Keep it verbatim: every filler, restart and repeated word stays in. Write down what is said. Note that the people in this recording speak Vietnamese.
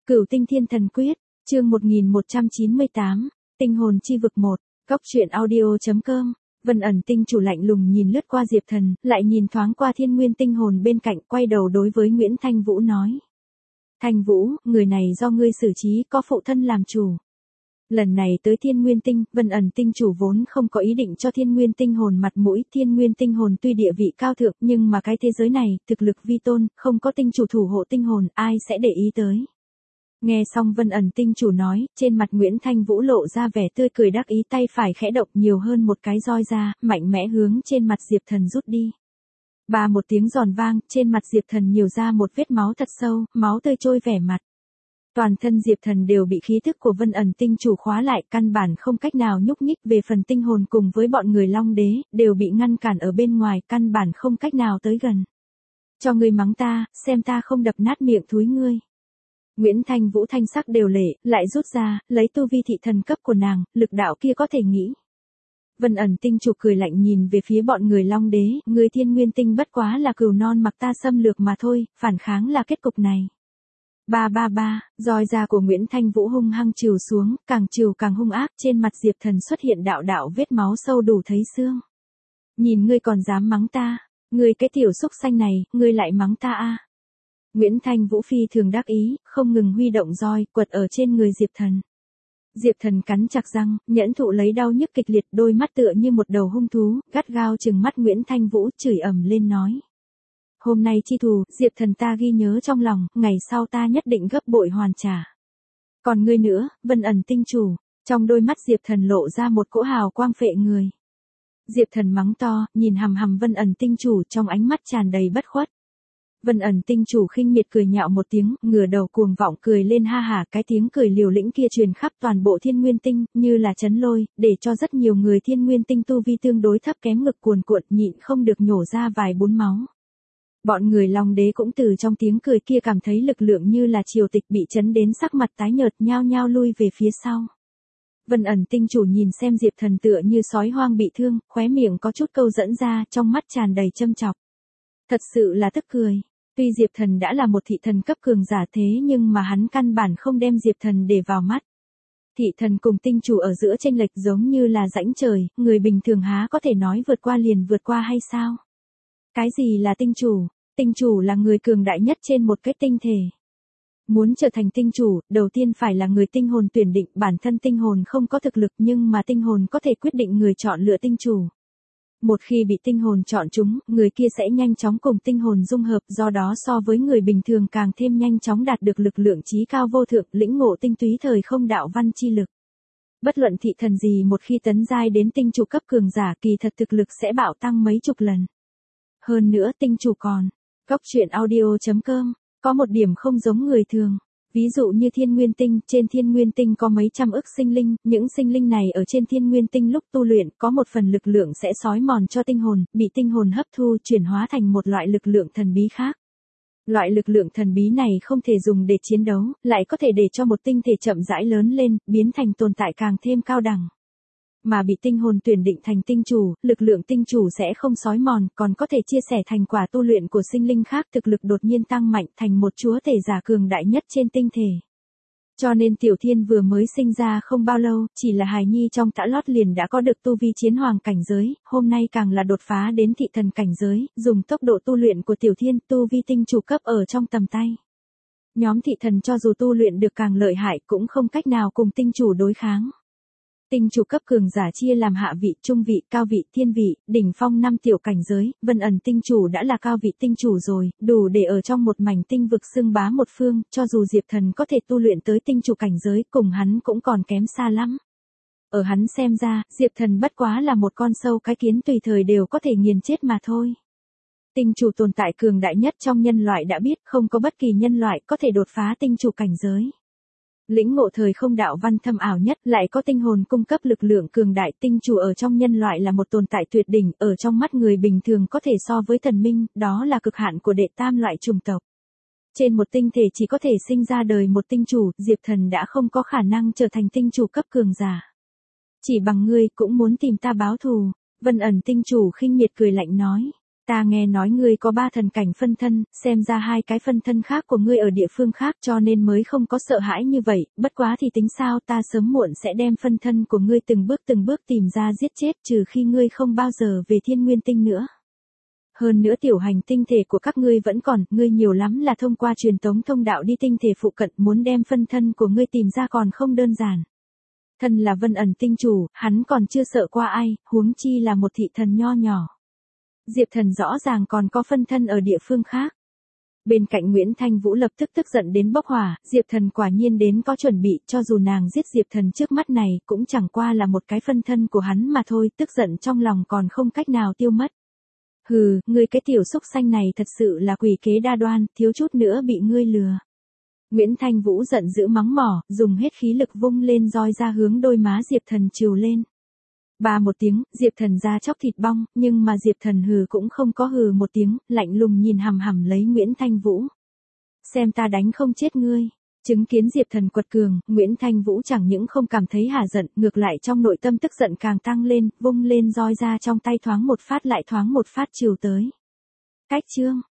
Cửu Tinh Thiên Thần Quyết, chương một nghìn một trăm chín mươi tám, Tinh hồn chi vực một, Góc truyện audio chấm com. Vân ẩn tinh chủ lạnh lùng nhìn lướt qua Diệp Thần, lại nhìn thoáng qua Thiên Nguyên tinh hồn bên cạnh, quay đầu đối với Nguyễn Thanh Vũ nói: Thanh Vũ, người này do ngươi xử trí, có phụ thân làm chủ. Lần này tới Thiên Nguyên tinh, Vân ẩn tinh chủ vốn không có ý định cho Thiên Nguyên tinh hồn mặt mũi. Thiên Nguyên tinh hồn tuy địa vị cao thượng, nhưng mà cái thế giới này, thực lực vi tôn, không có tinh chủ thủ hộ tinh hồn, ai sẽ để ý tới. Nghe xong Vân ẩn tinh chủ nói, trên mặt Nguyễn Thanh Vũ lộ ra vẻ tươi cười đắc ý, tay phải khẽ động nhiều hơn một cái roi ra, mạnh mẽ hướng trên mặt Diệp Thần rút đi. Ba một tiếng giòn vang, trên mặt Diệp Thần nhiều ra một vết máu thật sâu, máu tươi trôi vẻ mặt. Toàn thân Diệp Thần đều bị khí thức của Vân ẩn tinh chủ khóa lại, căn bản không cách nào nhúc nhích. Về phần tinh hồn cùng với bọn người Long Đế, đều bị ngăn cản ở bên ngoài, căn bản không cách nào tới gần. Cho ngươi mắng ta, xem ta không đập nát miệng thúi ngươi. Nguyễn Thanh Vũ thanh sắc đều lệ, lại rút ra, lấy tu vi thị thần cấp của nàng, lực đạo kia có thể nghĩ. Vân ẩn tinh chủ cười lạnh nhìn về phía bọn người Long Đế, người Thiên Nguyên tinh bất quá là cừu non mặc ta xâm lược mà thôi, phản kháng là kết cục này. Ba ba ba, roi da của Nguyễn Thanh Vũ hung hăng trìu xuống, càng trìu càng hung ác, trên mặt Diệp Thần xuất hiện đạo đạo vết máu sâu đủ thấy xương. Nhìn ngươi còn dám mắng ta, ngươi cái tiểu xúc xanh này, ngươi lại mắng ta a. À. Nguyễn Thanh Vũ phi thường đắc ý, không ngừng huy động roi, quật ở trên người Diệp Thần. Diệp Thần cắn chặt răng, nhẫn thụ lấy đau nhức kịch liệt, đôi mắt tựa như một đầu hung thú, gắt gao trừng mắt Nguyễn Thanh Vũ, chửi ầm lên nói: Hôm nay chi thù, Diệp Thần ta ghi nhớ trong lòng, ngày sau ta nhất định gấp bội hoàn trả. Còn ngươi nữa, Vân ẩn tinh chủ. Trong đôi mắt Diệp Thần lộ ra một cỗ hào quang phệ người. Diệp Thần mắng to, nhìn hằm hằm Vân ẩn tinh chủ, trong ánh mắt tràn đầy bất khuất. Vân ẩn tinh chủ khinh miệt cười nhạo một tiếng, ngửa đầu cuồng vọng cười lên ha hả, cái tiếng cười liều lĩnh kia truyền khắp toàn bộ Thiên Nguyên tinh, như là chấn lôi, để cho rất nhiều người Thiên Nguyên tinh tu vi tương đối thấp kém ngực cuồn cuộn, nhịn không được nhổ ra vài bún máu. Bọn người Long Đế cũng từ trong tiếng cười kia cảm thấy lực lượng như là triều tịch, bị chấn đến sắc mặt tái nhợt, nhao nhao lui về phía sau. Vân ẩn tinh chủ nhìn xem Diệp Thần tựa như sói hoang bị thương, khóe miệng có chút câu dẫn ra, trong mắt tràn đầy châm chọc. Thật sự là tức cười. Tuy Diệp Thần đã là một thị thần cấp cường giả thế nhưng mà hắn căn bản không đem Diệp Thần để vào mắt. Thị thần cùng tinh chủ ở giữa chênh lệch giống như là rãnh trời, người bình thường há có thể nói vượt qua liền vượt qua hay sao? Cái gì là tinh chủ? Tinh chủ là người cường đại nhất trên một cái tinh thể. Muốn trở thành tinh chủ, đầu tiên phải là người tinh hồn tuyển định, bản thân tinh hồn không có thực lực nhưng mà tinh hồn có thể quyết định người chọn lựa tinh chủ. Một khi bị tinh hồn chọn chúng, người kia sẽ nhanh chóng cùng tinh hồn dung hợp, do đó so với người bình thường càng thêm nhanh chóng đạt được lực lượng chí cao vô thượng, lĩnh ngộ tinh túy thời không đạo văn chi lực. Bất luận thị thần gì một khi tấn giai đến tinh chủ cấp cường giả, kỳ thật thực lực sẽ bạo tăng mấy chục lần. Hơn nữa tinh chủ còn, Góc truyện audio chấm com, có một điểm không giống người thường. Ví dụ như Thiên Nguyên tinh, trên Thiên Nguyên tinh có mấy trăm ức sinh linh, những sinh linh này ở trên Thiên Nguyên tinh lúc tu luyện, có một phần lực lượng sẽ xói mòn cho tinh hồn, bị tinh hồn hấp thu chuyển hóa thành một loại lực lượng thần bí khác. Loại lực lượng thần bí này không thể dùng để chiến đấu, lại có thể để cho một tinh thể chậm rãi lớn lên, biến thành tồn tại càng thêm cao đẳng. Mà bị tinh hồn tuyển định thành tinh chủ, lực lượng tinh chủ sẽ không xói mòn, còn có thể chia sẻ thành quả tu luyện của sinh linh khác, thực lực đột nhiên tăng mạnh thành một chúa tể giả cường đại nhất trên tinh thể. Cho nên Tiểu Thiên vừa mới sinh ra không bao lâu, chỉ là hài nhi trong tã lót liền đã có được tu vi chiến hoàng cảnh giới, hôm nay càng là đột phá đến thị thần cảnh giới, dùng tốc độ tu luyện của Tiểu Thiên, tu vi tinh chủ cấp ở trong tầm tay. Nhóm thị thần cho dù tu luyện được càng lợi hại cũng không cách nào cùng tinh chủ đối kháng. Tinh chủ cấp cường giả chia làm hạ vị, trung vị, cao vị, thiên vị, đỉnh phong năm tiểu cảnh giới, Vân ẩn tinh chủ đã là cao vị tinh chủ rồi, đủ để ở trong một mảnh tinh vực xưng bá một phương, cho dù Diệp Thần có thể tu luyện tới tinh chủ cảnh giới, cùng hắn cũng còn kém xa lắm. Ở hắn xem ra, Diệp Thần bất quá là một con sâu cái kiến tùy thời đều có thể nghiền chết mà thôi. Tinh chủ tồn tại cường đại nhất trong nhân loại đã biết, không có bất kỳ nhân loại có thể đột phá tinh chủ cảnh giới. Lĩnh ngộ thời không đạo văn thâm ảo nhất, lại có tinh hồn cung cấp lực lượng cường đại, tinh chủ ở trong nhân loại là một tồn tại tuyệt đỉnh, ở trong mắt người bình thường có thể so với thần minh, đó là cực hạn của đệ tam loại chủng tộc. Trên một tinh thể chỉ có thể sinh ra đời một tinh chủ, Diệp Thần đã không có khả năng trở thành tinh chủ cấp cường giả. Chỉ bằng ngươi cũng muốn tìm ta báo thù, Vân ẩn tinh chủ khinh miệt cười lạnh nói. Ta nghe nói ngươi có ba thần cảnh phân thân, xem ra hai cái phân thân khác của ngươi ở địa phương khác cho nên mới không có sợ hãi như vậy, bất quá thì tính sao ta sớm muộn sẽ đem phân thân của ngươi từng bước từng bước tìm ra giết chết trừ khi ngươi không bao giờ về thiên nguyên tinh nữa. Hơn nữa tiểu hành tinh thể của các ngươi vẫn còn, ngươi nhiều lắm là thông qua truyền tống thông đạo đi tinh thể phụ cận muốn đem phân thân của ngươi tìm ra còn không đơn giản. Thân là Vân ẩn tinh chủ, hắn còn chưa sợ qua ai, huống chi là một thị thần nho nhỏ. Diệp Thần rõ ràng còn có phân thân ở địa phương khác. Bên cạnh Nguyễn Thanh Vũ lập tức tức giận đến bốc hỏa, Diệp Thần quả nhiên đến có chuẩn bị, cho dù nàng giết Diệp Thần trước mắt này cũng chẳng qua là một cái phân thân của hắn mà thôi, tức giận trong lòng còn không cách nào tiêu mất. Hừ, ngươi cái tiểu xúc xanh này thật sự là quỷ kế đa đoan, thiếu chút nữa bị ngươi lừa. Nguyễn Thanh Vũ giận dữ mắng mỏ, dùng hết khí lực vung lên roi ra hướng đôi má Diệp Thần trìu lên. Ba một tiếng, Diệp Thần ra chóc thịt bong, nhưng mà Diệp Thần hừ cũng không có hừ một tiếng, lạnh lùng nhìn hằm hằm lấy Nguyễn Thanh Vũ. Xem ta đánh không chết ngươi. Chứng kiến Diệp Thần quật cường, Nguyễn Thanh Vũ chẳng những không cảm thấy hả giận, ngược lại trong nội tâm tức giận càng tăng lên, vung lên roi ra trong tay thoáng một phát lại thoáng một phát chiều tới. Cách chương